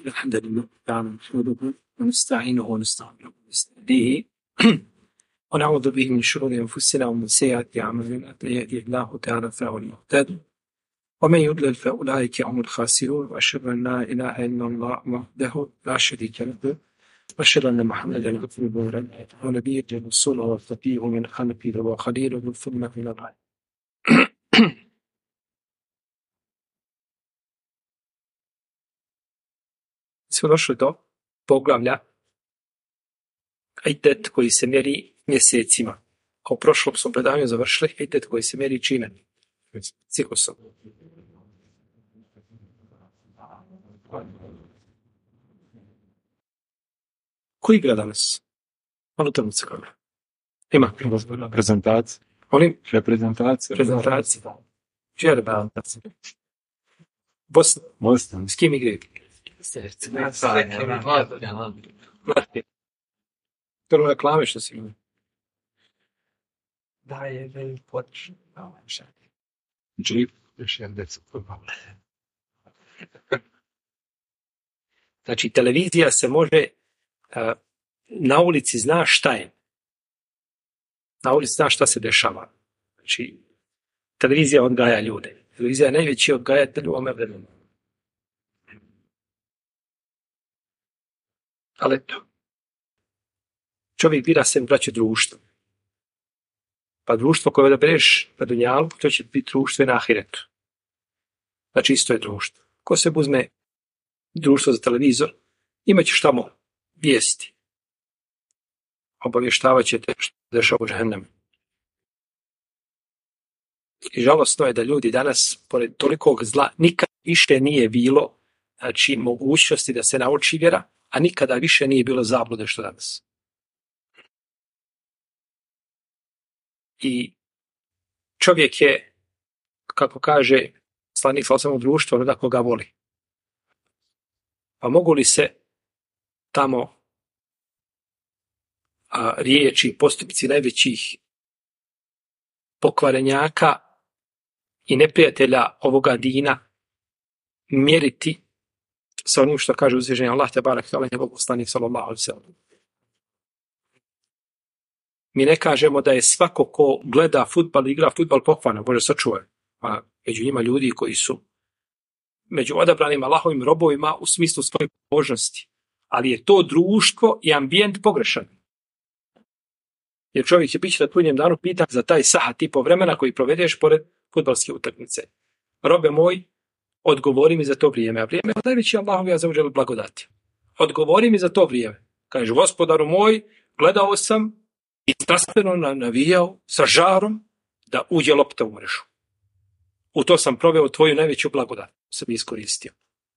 الحمد لله تعالى نحمده ونستعينه ونستغفره ونستهديه ونعوذ به من شرور أنفسنا ومن سيئات أعمالنا من يهده الله تعالى فهو المهتد ومن يضلل فأولئك هم الخاسرون وأشهد أن لا إله إلا الله وحده لا شريك له وأشهد أن محمدا عبده ونبيه ورسوله وصفيه من خلقه وخليله ثم من بعد. Smo došli do poglavlja iddet koji se mjeri mjesecima. A u prošlom smo predavanju završili iddet koji se mjeri čime? Ciklusom. Ko igra danas? Ono tamo se kaže. Ima. Prezentacija. Olim? Reprezentacija. Prezentacija. Čija je reprezentacija? Bosna. Bosna. S kim igraju? Prvo je klave što si imao. Da je veli počne. Džip. Još jedan deca. Znači, televizija se može, na ulici zna šta je. Na ulici zna šta se dešava. Znači, televizija odgaja ljude. Televizija je najveći odgajatelj u ovome vremenu. Ali eto, čovjek bira se braće društvo. Pa društvo koje odabereš na dunjalu, to će biti društvo i na ahiretu. Znači isto je društvo. Ko se uzme društvo za televizor, imat ćeš tamo vijesti. Obavještavat će te što dešava u džehennemu. I žalostno je da ljudi danas, pored tolikog zla, nikad više nije bilo, znači, mogućnosti da se nauči vjera, a nikada više nije bilo zablude što danas. I čovjek je, kako kaže poslanik sallallahu društvo, onoga koga voli. Pa mogu li se tamo riječi, postupci najvećih pokvarenjaka i neprijatelja ovoga dina mjeriti sa onim što kaže uzvišeni Allah te barek tala njegov poslanik sallallahu alejhi ve sellem. Mi ne kažemo da je svako ko gleda fudbal, igra fudbal pokvaran, Bože sačuvaj. Pa među njima ljudi koji su među odabranim Allahovim robovima u smislu svoje pobožnosti. Ali je to društvo i ambijent pogrešan. Jer čovjek će biti na tvojnjem danu pitan za taj sahat i po vremena koji provedeš pored fudbalske utakmice. Robe moj, odgovori mi za to vrijeme. A vrijeme je najveći Allahov ja zaođel blagodati. Odgovori mi za to vrijeme. Kaže, gospodaru moj, gledao sam i strastveno navijao sa žarom da uđe lopta u mrežu. U to sam proveo tvoju najveću blagodat. Sam iskoristio.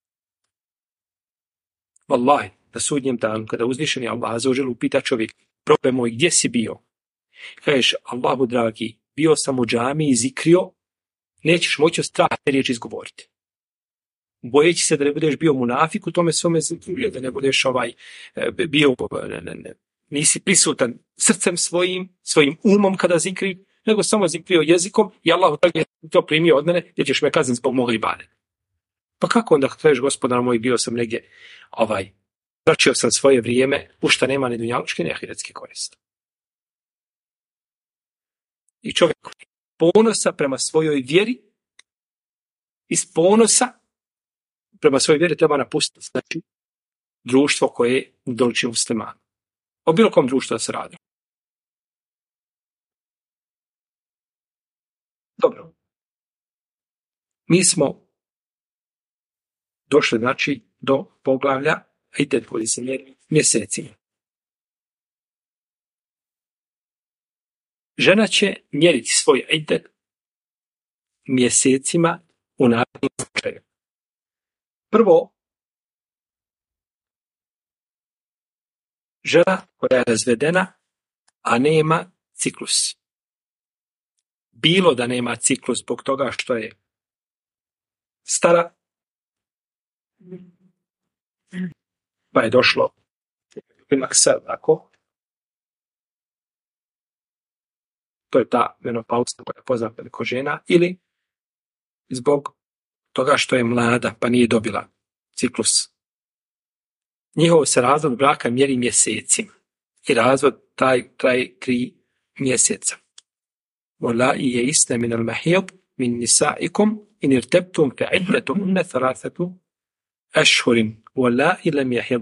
Wallahi, na sudnjem danu, kada uzvišeni Allah zaođel upita čovjek, robe moj, gdje si bio? Kažeš, Allahu dragi, bio sam u džami i zikrio, nećeš moći od straha te riječi izgovoriti. Bojeći se da ne budeš bio munafik u tome svome zikrio, da ne budeš bio, nisi prisutan srcem svojim umom kada zikri, nego samo zikrio jezikom i Allah je to primio od mene, gdje ćeš me kazniti zbog moga ibadeta. Pa kako onda kažeš, gospodar moj, bio sam negdje, tračio sam svoje vrijeme, u šta nema ni dunjalučke ni ahiretske koriste. I čovjek ponosa prema svojoj vjeri, iz ponosa prema svojoj vjeri treba napustiti, znači, društvo koje doliči muslimanu. O bilo kom društvu da se radi. Dobro. Mi smo došli, znači, do poglavlja iddet koji se mjeri mjesecima. Žena će mjeriti svoj iddet mjesecima u narednim slučaju. Prvo, žena koja je razvedena, a nema ciklus. Bilo da nema ciklus zbog toga što je stara, pa je došlo klimaksa, tako? To je ta menopauza koja je poznata kod žena, ili zbog toga što je mlada, pa nije dobila ciklus njihov se razvod braka mjeri mjesecima. I razvod taj traje 3 mjeseca. وَلَا يَئِسْنَ مِنَ الْمَحِيضِ مِنْ نِسَائِكُمْ إِنِ ارْتَبْتُمْ فَعِدَّتُهُنَّ 3 أَشْهُرٍ وَلَا لَمْ يَحِضْ.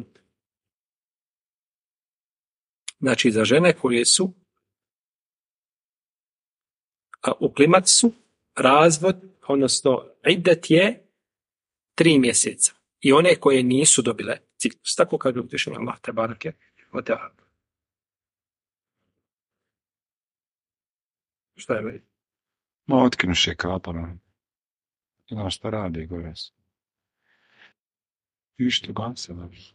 Znači za žene koje su u klimaksu, razvod, odnosno iddet je 3 mjeseca. I one koje nisu dobile ciklus. Tako kaže uzvišeni Allah te bareke ve teala. Šta je već? Ma otkinuš je kapana. Znam šta radi gore. I što ganse daš?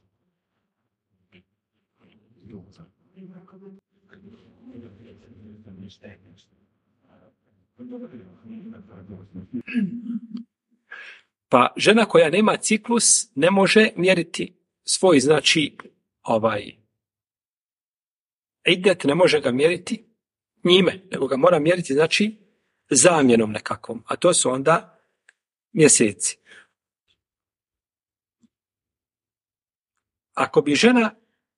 Pa žena koja nema ciklus ne može mjeriti svoj, znači, iddet ne može ga mjeriti njime, nego ga mora mjeriti, znači, zamjenom nekakvom, a to su onda mjeseci. Ako bi žena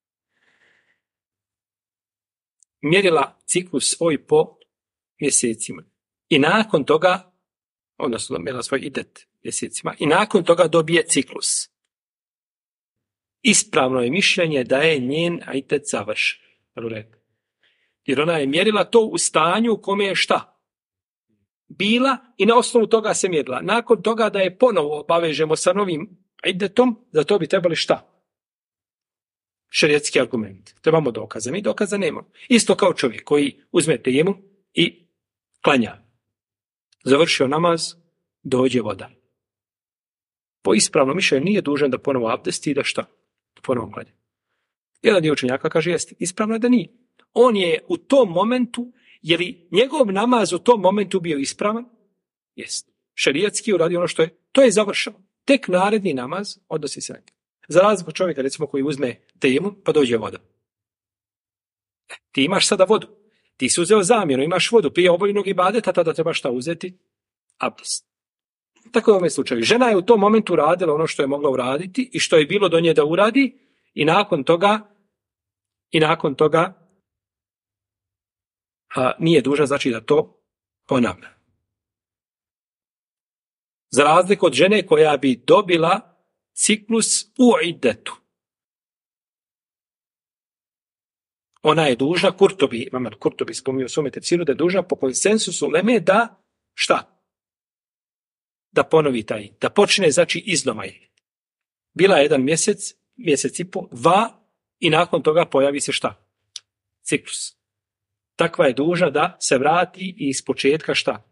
mjerila ciklus svoj po mjesecima i nakon toga, odnosno mjerila svoj iddet mjesecima, i nakon toga dobije ciklus, ispravno je mišljenje da je njen iddet završen. Jer ona je mjerila to u stanju u kome je šta? Bila i na osnovu toga se mjerila. Nakon toga da je ponovo obavežemo sa novim iddetom, za to bi trebali šta? Šerijatski argument. Trebamo dokaza. Mi dokaza nemamo. Isto kao čovjek koji uzme tejemum i klanja. Završio namaz, dođe voda. Po ispravnom mišljenju nije dužan da ponovo abdesti i da šta? Ponovo klanja. Jedan dio učenjaka kaže jeste. Ispravno je da nije. On je u tom momentu, je li njegov namaz u tom momentu bio ispravan? Jeste. Šerijatski uradi ono što je. To je završeno. Tek naredni namaz odnosi se na njega. Za razliku od čovjeka, recimo, koji uzme tejemum, pa dođe voda. Ti imaš sada vodu. Ti si uzeo zamjenu, imaš vodu. Prije obavljenog ibadeta, tada treba šta uzeti? Abdest. Tako je u ovom slučaju. Žena je u tom momentu radila ono što je mogla uraditi i što je bilo do nje da uradi i nakon toga nije dužna, znači, da to ponavlja. Za razliku od žene koja bi dobila ciklus u iddetu. Ona je dužna, Kurtobi spominje u svome tefsiru, da je dužna po konsensusu uleme da šta? Da ponovi taj, da počne, znači, iznova. Bila je 1 mjesec, mjesec i po, 2 i nakon toga pojavi se šta? Ciklus. Takva je dužna da se vrati i iz početka šta?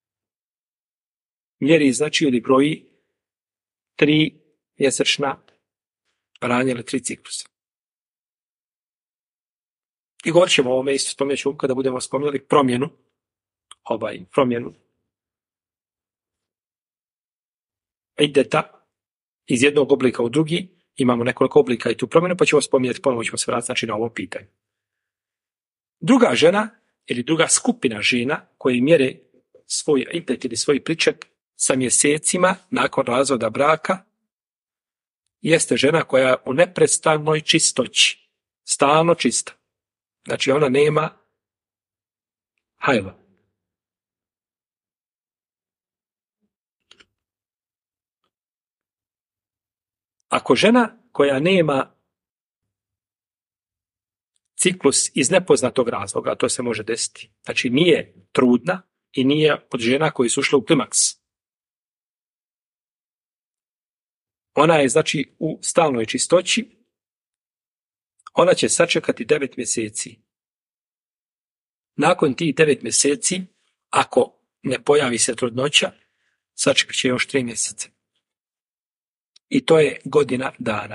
Mjeri, znači, ili broji 3 mjesečna ranja ili 3 ciklusa. I govorit ćemo o ovome isto, spomenut ću kada budemo spomenuli promjenu iddeta iz jednog oblika u drugi. Imamo nekoliko oblika i tu promjenu, pa ćemo spomenuti, ponovno ćemo se vratiti, znači, na ovo pitanje. Druga žena ili druga skupina žena koji mjere svoj iddet ili svoj priček sa mjesecima nakon razvoda braka jeste žena koja je u neprestanoj čistoći. Stalno čista. Znači ona nema hajla. Ako žena koja nema ciklus iz nepoznatog razloga, to se može desiti. Znači nije trudna i nije od žena koji su ušle u klimaks. Ona je, znači, u stalnoj čistoći. Ona će sačekati 9 mjeseci. Nakon tih 9 mjeseci, ako ne pojavi se trudnoća, sačekat će još 3 mjeseca. I to je godina dana.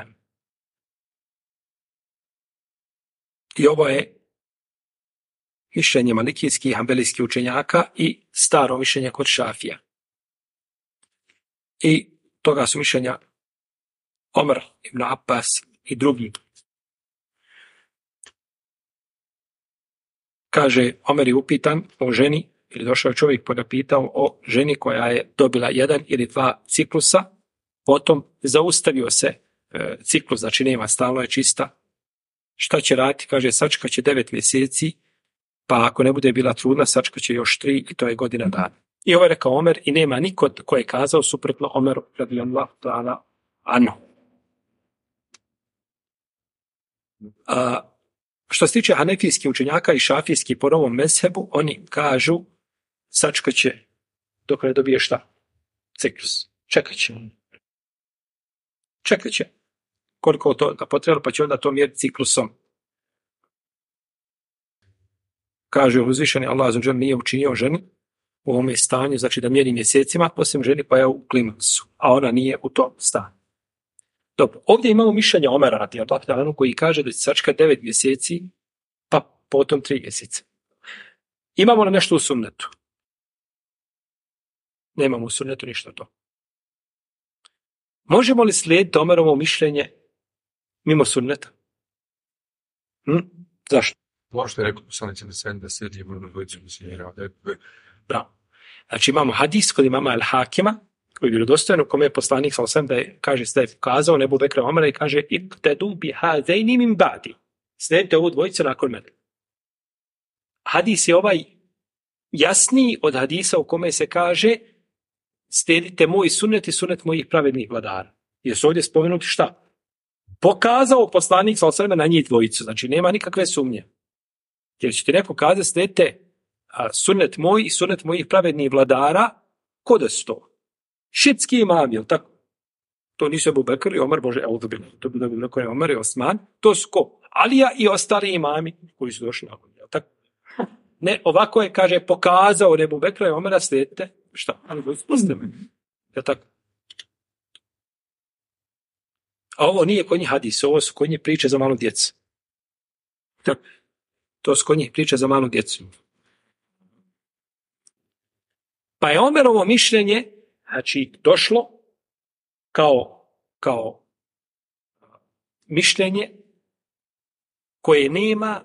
I ovo je mišljenje malikijskih i hanbelijskih učenjaka i staro mišljenje kod Šafija. I toga su mišljenja Omer ibn Abbas i drugi. Kaže, Omer je upitan o ženi, ili došao čovjek pa ga pitao o ženi koja je dobila 1 ili 2 ciklusa, potom zaustavio se ciklus, znači nema, stalno je čista. Šta će raditi? Kaže, sačekat će 9 mjeseci, pa ako ne bude bila trudna, sačekat će još 3 i to je godina dana. I ovo je rekao Omer i nema niko ko je kazao suprotno Omeru radijallahu ta'ala anhu. Što se tiče hanefijskih učenjaka i šafijskih po novom mezhebu, oni kažu sačekat će dok ne dobije šta? Ciklus. Čekat će. Koliko to da potrebalo, pa će onda to mjeriti ciklusom. Kaže uzvišeni Allah azza wa dželle nije učinio ženi u ovome stanju, znači da mjeri mjesecima, osim ženi pa je u klimaksu, a ona nije u tom stanju. Dobro, ovdje imamo mišljenje Omera radijallahu ta'ala anhu koji kaže da će sačekati 9 mjeseci, pa potom 3 mjeseca. Imamo li nešto u sunnetu? Nemamo u sunnetu ništa to. Možemo li slijediti Omerovo mišljenje mimo sunneta? Zašto? Ovo što je rekao poslanici na 70 je možda dvojicu misljenja. Bravo. Znači imamo hadis kod imama Al-Hakima, koji je vjerodostojan, u kome je poslanik da je, kaže, da je kazao Ebu Bekra Omera i kaže iktedu bi hazeini min ba'di. Slijedite ovu dvojicu nakon mene. Hadis je ovaj jasniji od hadisa u kome se kaže slijedite moj sunnet i sunnet mojih pravednih vladara. Jer su ovdje spomenuti šta? Pokazao poslanik na njih dvojicu. Znači nema nikakve sumnje. Jer će ti neko kazati slijedite sunnet moj i sunnet mojih pravednih vladara, ko da su to? Šitski imam, jel tako? To nisu Ebu Bekr i Omer, Bože, to bi bilo neko je Omer i Osman, to su ko? Alija i ostali imami koji su došli nakon, jel tako? Ne, ovako je, kaže, pokazao Ebu Bekra i Omera, slijedite, šta? Ali jel tako? A ovo nije kod njih hadis, ovo su kod njih priče za malu djecu. To su kod njih priče za malu djecu. Pa je Omerovo mišljenje, znači, došlo kao mišljenje koje nema,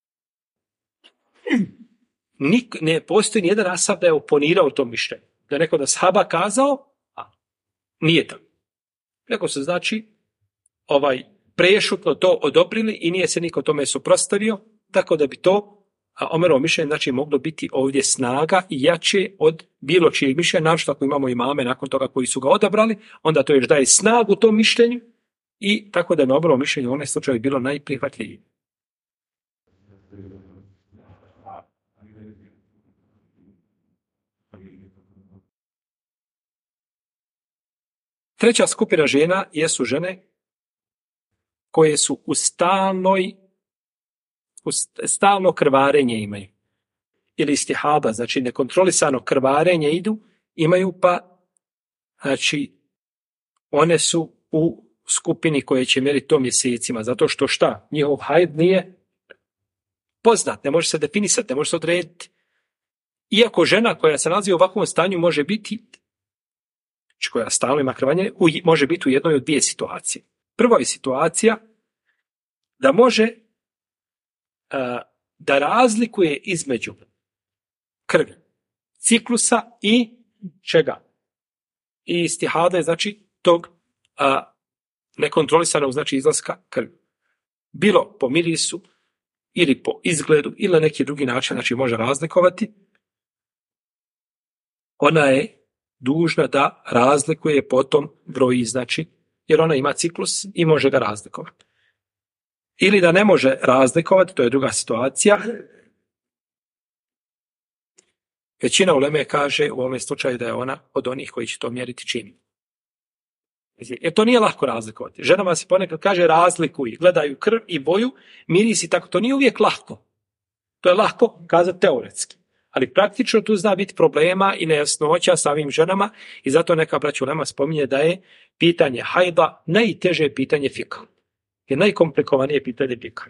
ne postoji nijedan ashab da je oponirao tom mišljenju. Da je neko da shaba kazao, nije tako. Neko se znači prešutno to odobrili i nije se niko tome suprotstavio, tako da bi to Omerovo mišljenje znači moglo biti ovdje snaga i jače od bilo čijeg mišljenja, naročito ako imamo imame nakon toga koji su ga odabrali, onda to još daje snagu tom mišljenju i tako da je Omerovo mišljenje u onaj slučaju bilo najprihvatljivije. Treća skupina žena jesu žene koje su u stalno krvarenje imaju. Ili istihada, znači nekontrolisano krvarenje imaju pa, znači, one su u skupini koje će mjeriti to mjesecima, zato što šta? Njihov hajd nije poznat, ne može se definisati, ne može se odrediti. Iako žena koja se nalazi u ovakvom stanju može biti, koja stalno ima krvarenje, može biti u jednoj od dvije situacije. Prva je situacija da može da razlikuje između krvi, ciklusa i čega? I istihade, znači tog nekontrolisanog, znači izlaska krvi. Bilo po mirisu ili po izgledu ili na neki drugi način, znači može razlikovati. Ona je dužna da razlikuje po tom broji, znači, jer ona ima ciklus i može ga razlikovati. Ili da ne može razlikovati, to je druga situacija. Većina uleme kaže u ovom slučaju da je ona od onih koji će to mjeriti čini. Jer to nije lako razlikovati. Ženama se ponekad kaže razlikuju, gledaju krv i boju, miris i tako. To nije uvijek lako. To je lako kazati teoretski. Ali praktično tu zna biti problema i nejasnoća sa ovim ženama i zato neka braća ulema spominje da je pitanje hajda najteže pitanje fika. Je najkomplikovanije pitanje fika.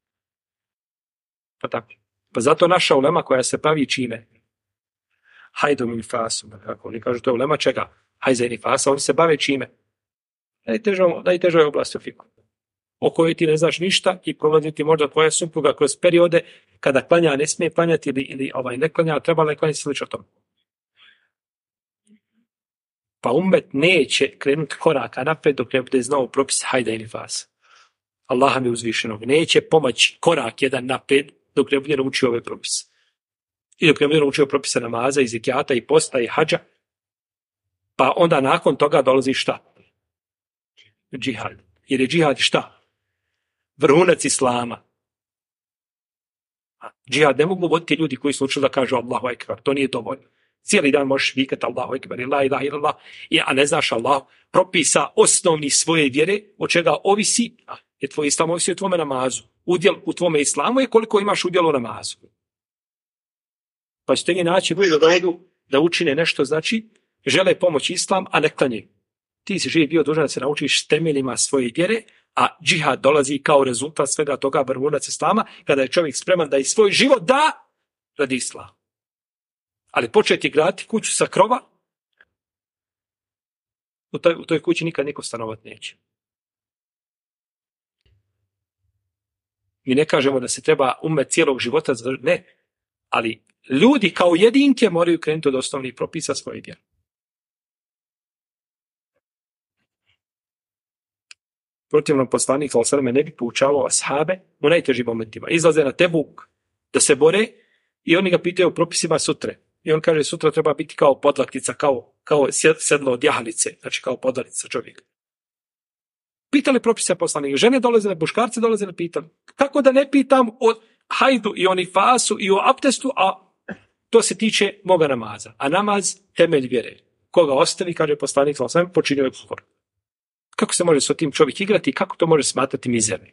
Pa tako. Pa zato naša ulema koja se bavi čime? Hajdom i nifasom. Oni kažu to je ulema čega? Hajza i nifasa. Oni se bave čime? Najtežoj oblasti u fiku. O kojoj ti ne znaš ništa i prolaziti možda tvoja supruga kroz periode kada klanja ne smije klanjati ili ne klanja, treba ne klanjati slično tom. Pa ummet neće krenuti koraka napred dok ne bude znao propis hajda i nifasa. Allaha mi uzvišenog. Neće pomoći korak jedan napred dok ne bude naučio ove propise. I dok ne bude naučio propise namaza i zekijata i posta i hadža. Pa onda nakon toga dolazi šta? Džihad. Jer je džihad šta? Vrhunac islama. Džihad ne mogu voditi ljudi koji su učili da kažu Allahu ekber. To nije dovoljno. Cijeli dan možeš vikati Allahu ekber, la ilaha illallah, a ne znaš Allah propisa osnovni svoje vjere, od čega ovisi, je tvoj islam ovisi o tvome namazu. Udjel u tvome islamu je koliko imaš udjel u namazu. Pa ćete vi naći ljudi da dođu da učine nešto, znači žele pomoći islam, a ne klanje. Ti si živi bio dužan da se naučiš temeljima svoje vjere, a džihad dolazi kao rezultat svega toga, vrhunac islama, kada je čovjek spreman da i svoj život da radi islama. Ali početi graditi kuću sa krova, u toj kući nikad niko stanovat neće. Mi ne kažemo da se treba ummet cijelog života, ne, ali ljudi kao jedinke moraju krenuti od osnovnih propisa svoje vjere. Protivno poslanik s.a.v. ne bi poučavao ashabe u najtežim momentima. Izlaze na Tebuk da se bore i oni ga pitaju o propisima sutre. I on kaže sutra treba biti kao podlaktica, kao sedlo od jahalice, znači kao podlaktica čovjeka. Pitali propise poslanika, žene dolazile, muškarci dolazile, pitali. Kako da ne pitam o hajdu i o nifasu i o abdestu, a to se tiče moga namaza. A namaz temelj vjere. Koga ostavi, kaže poslanik s.a.v. počinio je kufr. Kako se može s tim čovjek igrati i kako to može smatrati mizernim?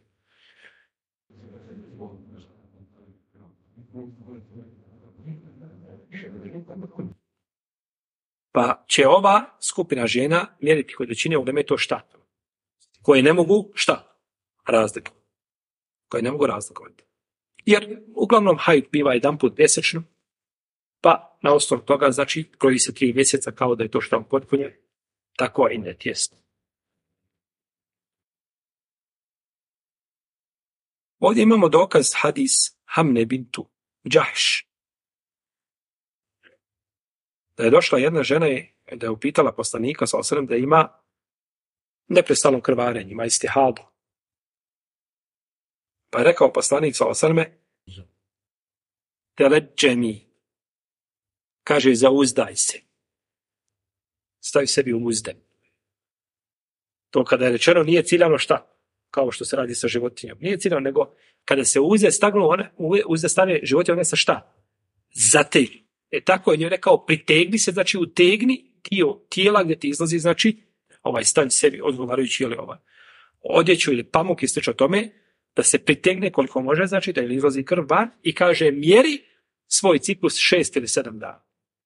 Pa će ova skupina žena mjeriti koje čine uleme to šta? Koje ne mogu šta? Razlikovati. Koje ne mogu razlikovati. Jer uglavnom hajd biva jedanput mjesečno, pa na osnovu toga znači kroji se 3 mjeseca kao da je to šta potpunje, tako i ne tjesno. Ovdje imamo dokaz hadis Hamne bintu Džahš. Da je došla jedna žena i da je upitala poslanika s.a.v. da ima neprestano krvarenje, ima istihadu. Pa je rekao poslanik s.a.v. Teleđemi. Kaže, zauzdaj se. Stavi sebi u uzde. To kada je rečeno nije ciljano šta? Kao što se radi sa životinjom. Nije ciljano, nego kada se uzde stagnu, uzde stane životinja, one sa šta? Zategni. Tako je njoj rekao, pritegni se, znači utegni dio tijela gdje ti izlazi, znači stanj sebi odgovarajući ili odjeću ili pamuk i slično tome, da se pritegne koliko može, znači da izlazi krv van i kaže mjeri svoj ciklus 6 ili 7 dana.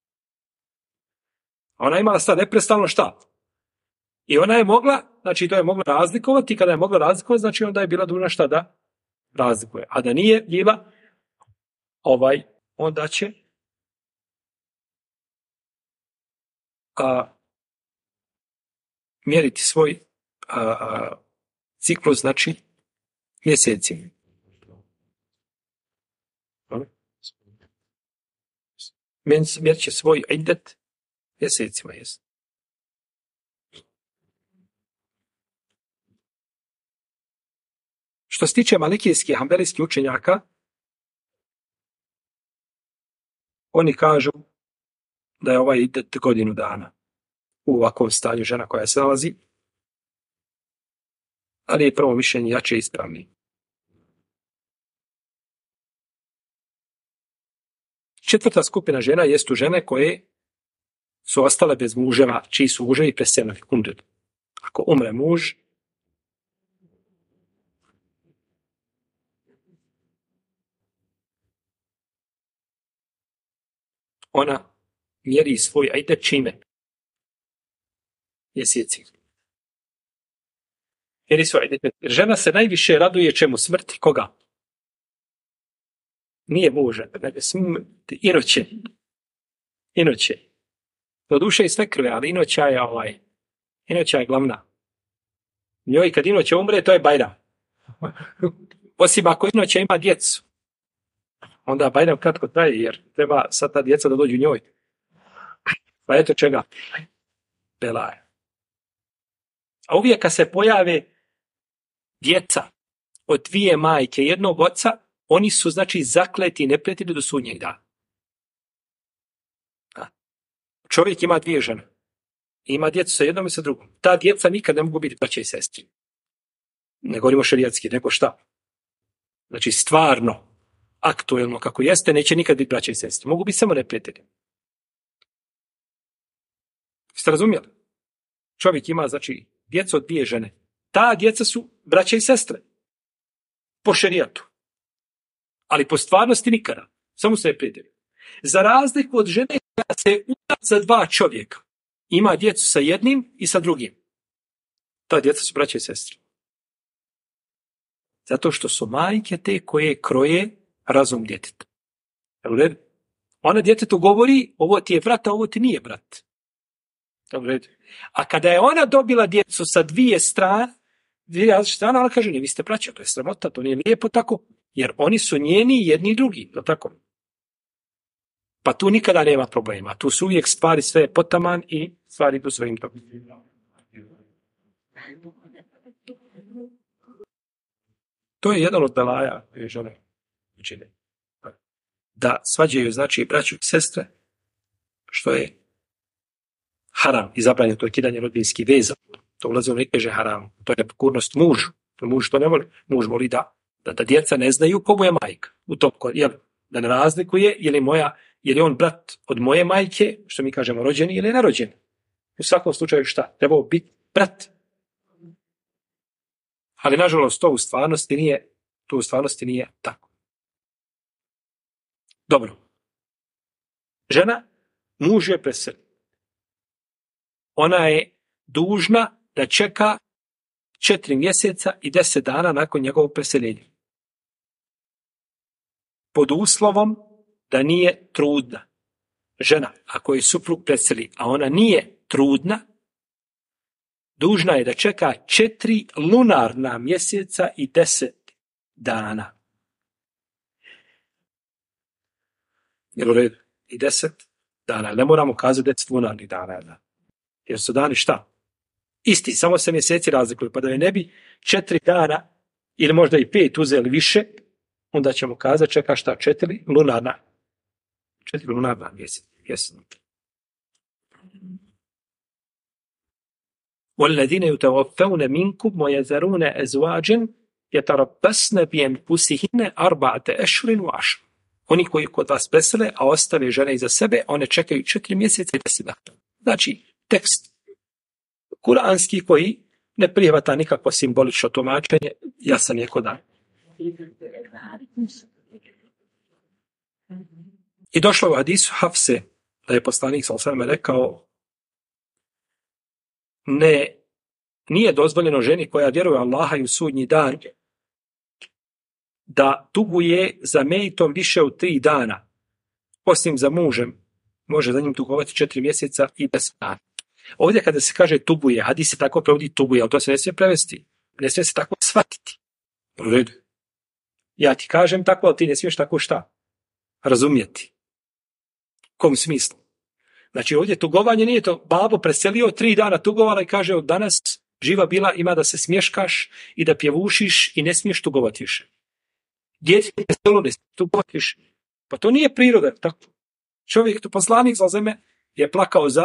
Ona je imala sad neprestano šta? I ona je mogla, znači to je mogla razlikovati, kada je mogla razlikovati, znači onda je bila dužna šta da razlikuje. A da nije bila, onda će mjeriti svoj ciklus, znači mjesecima. Mjerit će svoj iddet mjesecima. Jest. Što se tiče malikijskih, hanbelijskih učenjaka, oni kažu da je ovaj iddet godinu dana u ovakvom stanju žena koja se nalazi, ali je prvo mišljenje jače ispravnije. Četvrta skupina žena jesu žene koje su ostale bez muževa, čiji su muževi preselili. Ako umre muž, ona mjeri svoj iddet čime? Mjeseci. Mjeri svoj iddet. Žena se najviše raduje čemu? Smrti koga? Nije muža, nego inoće. Do duše i sve krve, ali inoća je glavna. Njoj kad inoća umre, to je bajram. Osim ako inoća ima djecu. Onda bajram kratko traje, jer treba sad ta djeca da dođu njoj. Pa eto čega. belaja. A uvijek kad se pojave djeca od dvije majke, jednog oca, oni su, znači, zakleti neprijatelji do sudnjeg dana. Čovjek ima dvije žene. Ima djecu sa jednom i sa drugom. Ta djeca nikad ne mogu biti braća i sestri. Ne govorimo šerijatski, nego šta? Znači, stvarno, aktuelno kako jeste, neće nikad biti braća i sestri. Mogu biti samo neprijatelji. Ste razumjeli? Čovjek ima, znači, djecu od dvije žene. Ta djeca su braća i sestre. Po šerijatu. Ali po stvarnosti nikada. Samo se neprijatelji. Za razliku od žene koja se uda za dva čovjeka. Ima djecu sa jednim i sa drugim. Ta djeca su braća i sestre. Zato što su majke te koje kroje razum djeteta. Ona djetetu govori, ovo ti je brat, a ovo ti nije brat. A kada je ona dobila djecu sa dvije različite strane, ona kaže, ne, vi ste braća, to je sramota, to nije lijepo tako, jer oni su njeni jedni i drugi. Tako? Pa tu nikada nema problema. Tu su uvijek stvari sve potaman i stvari idu svojim tokom. To je jedan od belaja koje žele učine. Da svađaju, znači, braću i sestre, što je haram i zabranjeno, to je kidanje rodbinskih veza. To ulazi u nekeže haram. To je nepokornost mužu. Muž to ne voli. Muž voli da djeca ne znaju ko mu je majka. U tom, da ne razlikuje je li on brat od moje majke, što mi kažemo rođeni ili nerođeni. U svakom slučaju šta? Trebao biti brat. Ali nažalost to u stvarnosti nije tako. Dobro. Žena, muž je preselio. Ona je dužna da čeka 4 mjeseca i 10 dana nakon njegovog preseljenja. Pod uslovom da nije trudna. Žena, ako je suprug preseli, a ona nije trudna, dužna je da čeka 4 lunarna mjeseca i 10 dana. Jel u redu? I 10 dana. Ne moramo kazati 10 lunarnih dana. Jer su dani šta? Isti, samo se mjeseci razlikuju. Pa da je ne bi 4 dana ili možda i 5 uzeli više, onda ćemo kazati čeka šta? 4 lunarna mjeseca. Jesno. وَالَّذِينَ يُتَوَفَّوْنَ مِنْكُمْ وَيَذَرُونَ أَزْوَاجًا يَتَرَبَّصْنَ بِأَنْفُسِهِنَّ 4 أَشْهُرٍ وَعَشْرٍ. Oni koji kod vas presele, a ostave žene iza sebe, one čekaju 4 mjeseca i 10 dana. Znači, tekst kuranski koji ne prihvata nikakvo simbolično tumačenje, jasan je kod dan. I došlo u hadisu Hafse, da je poslanik s.a.v. rekao, nije dozvoljeno ženi koja vjeruje Allaha i u sudnji dan da tuguje za mejitom više od 3 dana, osim za mužem, može za njim tugovati 4 mjeseca i 10 dana. Ovdje kada se kaže tuguje, hadis se tako prevodi tuguje, ali to se ne smije prevesti, ne smije se tako shvatiti. U redu. Ja ti kažem tako, ali ti ne smiješ tako šta? Razumjeti. U kom smislu? Znači ovdje tugovanje nije to, babo preselio 3 dana tugovala i kaže od danas živa bila ima da se smješkaš i da pjevušiš i ne smiješ tugovati više. Djeci preselilo ne smiješ tugovati više. Pa to nije priroda. Tako. Čovjek, to poslanik za zeme je plakao za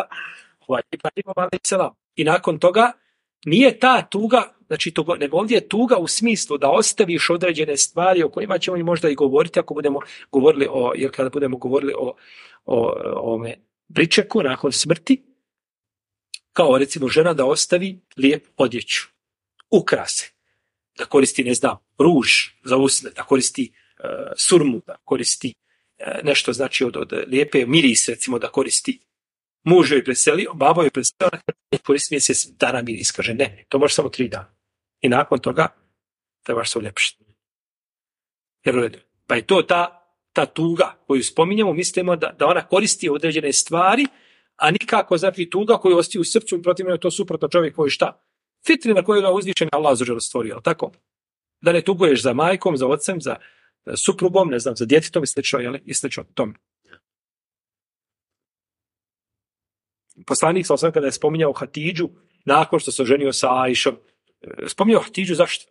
i nakon toga nije ta tuga, znači nego ovdje je tuga u smislu da ostaviš određene stvari o kojima ćemo možda i govoriti ako budemo govorili kada budemo govorili o bričeku nakon smrti, kao recimo žena da ostavi lijep odjeću, ukrase, da koristi, ne znam, ruž za usne, da koristi surmu, da koristi nešto znači od lijepe miris, recimo da koristi. Muž joj preselio, babo joj preselio, koristi mjesec dana miris, kaže ne, to može samo 3 dana. I nakon toga trebaš se uljepšiti. Pa je to ta tuga koju spominjemo, mislimo da ona koristi određene stvari, a nikako znači tuga koju ostaje u srcu i protivno je to suprotno čovjek koji šta? Fitri na koju ga uzvišen Allah zađer stvorio, tako? Da ne tuguješ za majkom, za ocem, za suprugom, ne znam, za djetetom i slično tome. poslanik sam kada je spominjao Hatidžu, nakon što se oženio sa Ajšom, spominjao Hatidžu zašto?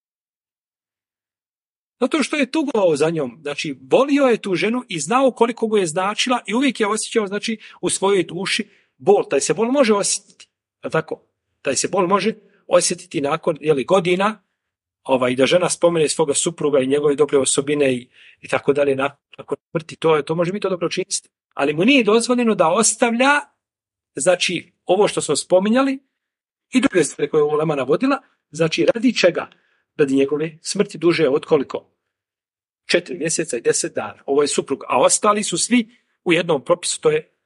Zato što je tugovao za njom, znači volio je tu ženu i znao koliko mu je značila i uvijek je osjećao, znači, u svojoj duši bol. Taj se bol može osjetiti, tako? Taj se bol može osjetiti nakon godina, da žena spomene svoga supruga i njegove dobre osobine i tako dalje nakon smrti, to može biti to dobro činiti. Ali mu nije dozvoljeno da ostavlja, znači, ovo što smo spominjali i druge stvari koje je ulema navodila, znači radi čega? Radi njegove smrti duže od koliko? 4 mjeseca i 10 dana. Ovo je suprug, a ostali su svi u jednom propisu, to je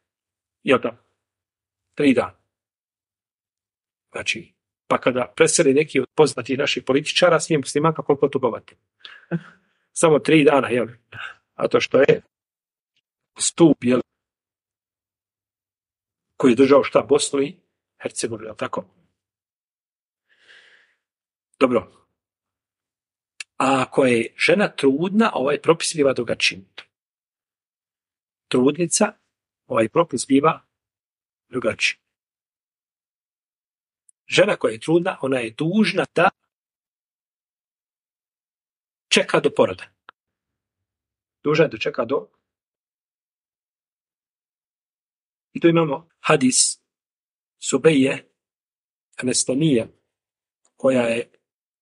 3 dana. Znači, pa kada preseli neki od poznatih naših političara, smije muslimaka koliko tugovati. Samo 3 dana, jel? A to što je stup, jel? Koji je držao šta? Bosnu i Hercegovinu, jel tako? Dobro. A ako je žena trudna, ovaj propis biva drugačiji. Trudnica, ovaj propis biva drugačiji. Žena koja je trudna, ona je dužna da čeka do poroda. Dužna je da čeka do... I tu imamo hadis Subeje Anestamije, koja je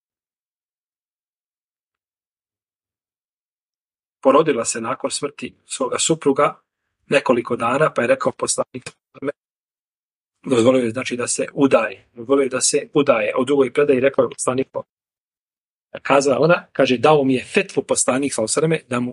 porodila se nakon smrti svoga supruga nekoliko dana, pa je rekao poslanik, dozvolio je znači da se udaje. U drugoj predaji rekao je poslanik, kazala ona, kaže, dao mi je fetvu poslanik sallallahu alejhi ve selleme da mu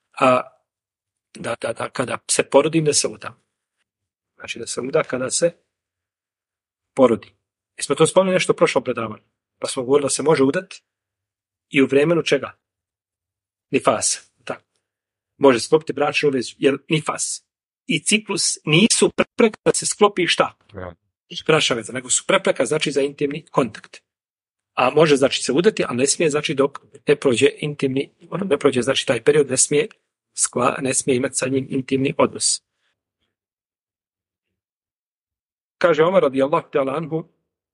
da kada se porodim da se udam. Znači da se uda kada se porodi. I smo to spomenuli nešto prošlo predavanje. Pa smo govorili da se može udati i u vremenu čega? Nifasa. Tako. Može sklopiti bračnu vezu. Jer nifas i ciklus nisu prepreka da se sklopi šta? Bračna veza, nego su prepreka znači za intimni kontakt. A može znači se udati, ali ne smije znači dok ne prođe intimni, ne prođe znači taj period, ne smije imati sa njim intimni odnos. Kaže Omar radijallahu ta'ala anhu,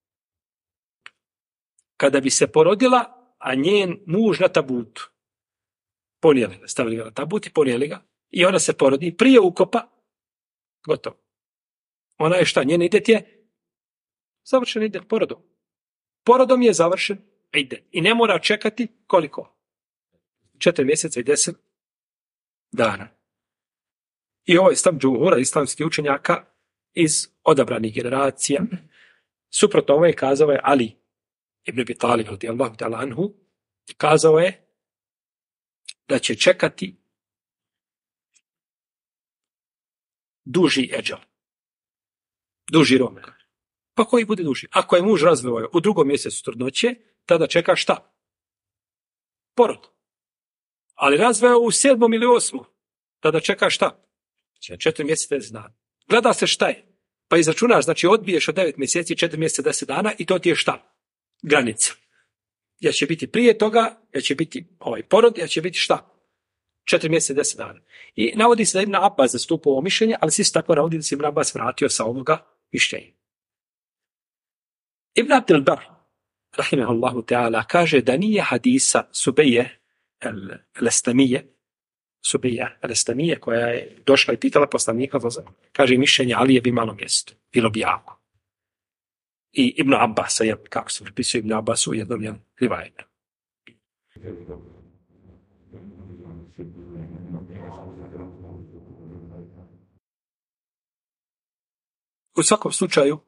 kada bi se porodila, a njen muž na tabutu, ponijeli ga, stavili ga na tabut i ponijeli ga, i ona se porodi prije ukopa, gotovo. Ona je šta? Njen idet je završen idet porodom. Porodom je završen idet. I ne mora čekati koliko? 4 mjeseca i 10 dana. I ovo je stav džumhura islamskih učenjaka iz odabranih generacija. Suprotno ovo je kazao je Ali ibn Abi Talib radijallahu ta'ala anhu, kazao je da će čekati duži eđal, duži rok. Pa koji bude duži? Ako je muž razveo u 2. mjesecu trudnoće, tada čeka šta? Porod. Ali razveo u 7. ili 8. tada čeka šta? 4 mjeseca 10 dana. Gleda se šta je. Pa izračunaš, znači odbiješ od 9 mjeseci, 4 mjeseca 10 dana i to ti je šta? Granica. Ja će biti prije toga, ja će biti porod, ja će biti šta? 4 mjeseca 10 dana. I navodi se da Ibn Abbas zastupao ovo mišljenje, ali svi se tako navodi da se Ibn Abbas vratio sa ovoga mišljenja. Ibn Abdel Bar, rahimahullahu ta'ala, kaže da nije hadisa Subeje al-Estamije, koja je došla i pitala poslanika, kaže mišljenje Alije bi malo mjesto, bilo bi jako. I Ibn Abbas, kako se pripisuje Ibn Abbasu u jednom rivajetu. U svakom slučaju,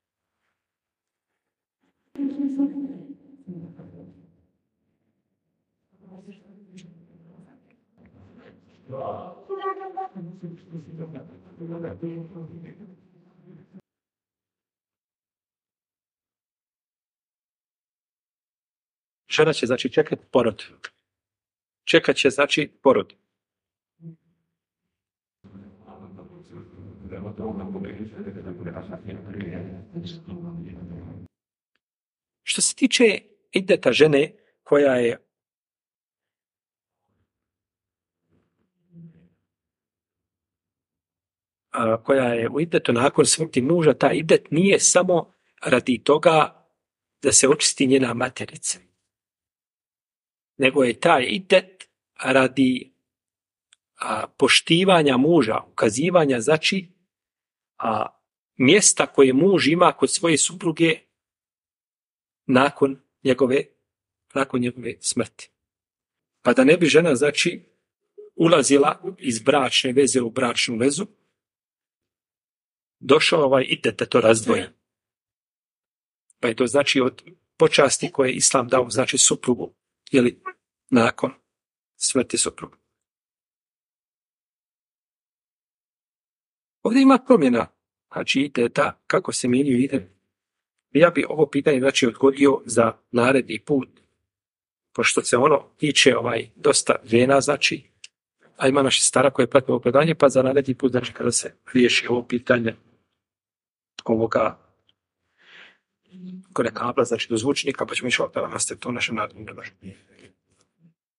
žena će znači čekati porod. Čekat će znači porod. Što se tiče ideta žene koja je koja je u idetu nakon smrti muža, taj idet nije samo radi toga da se očisti njena materica, nego je taj idet radi poštivanja muža, ukazivanja znači mjesta koje muž ima kod svoje supruge nakon njegove smrti. Pa da ne bi žena znači ulazila iz bračne veze u bračnu vezu, došao idet da to razdvoji. Pa je to znači od počasti koje je Islam dao znači suprugu ili nakon smrti supruga. Ovdje ima promjena, znači ideta, kako se mijenjaju idet. Ja bi ovo pitanje znači odgodio za naredni put, pošto se ono tiče dosta žena, znači, a ima naša stara koja je pratila ovo predanje, pa za naredni put, znači kada se riješi ovo pitanje ovoga kod kabla, znači do zvučnika, pa ćemo išao da nastaviti to naše naredno predanje.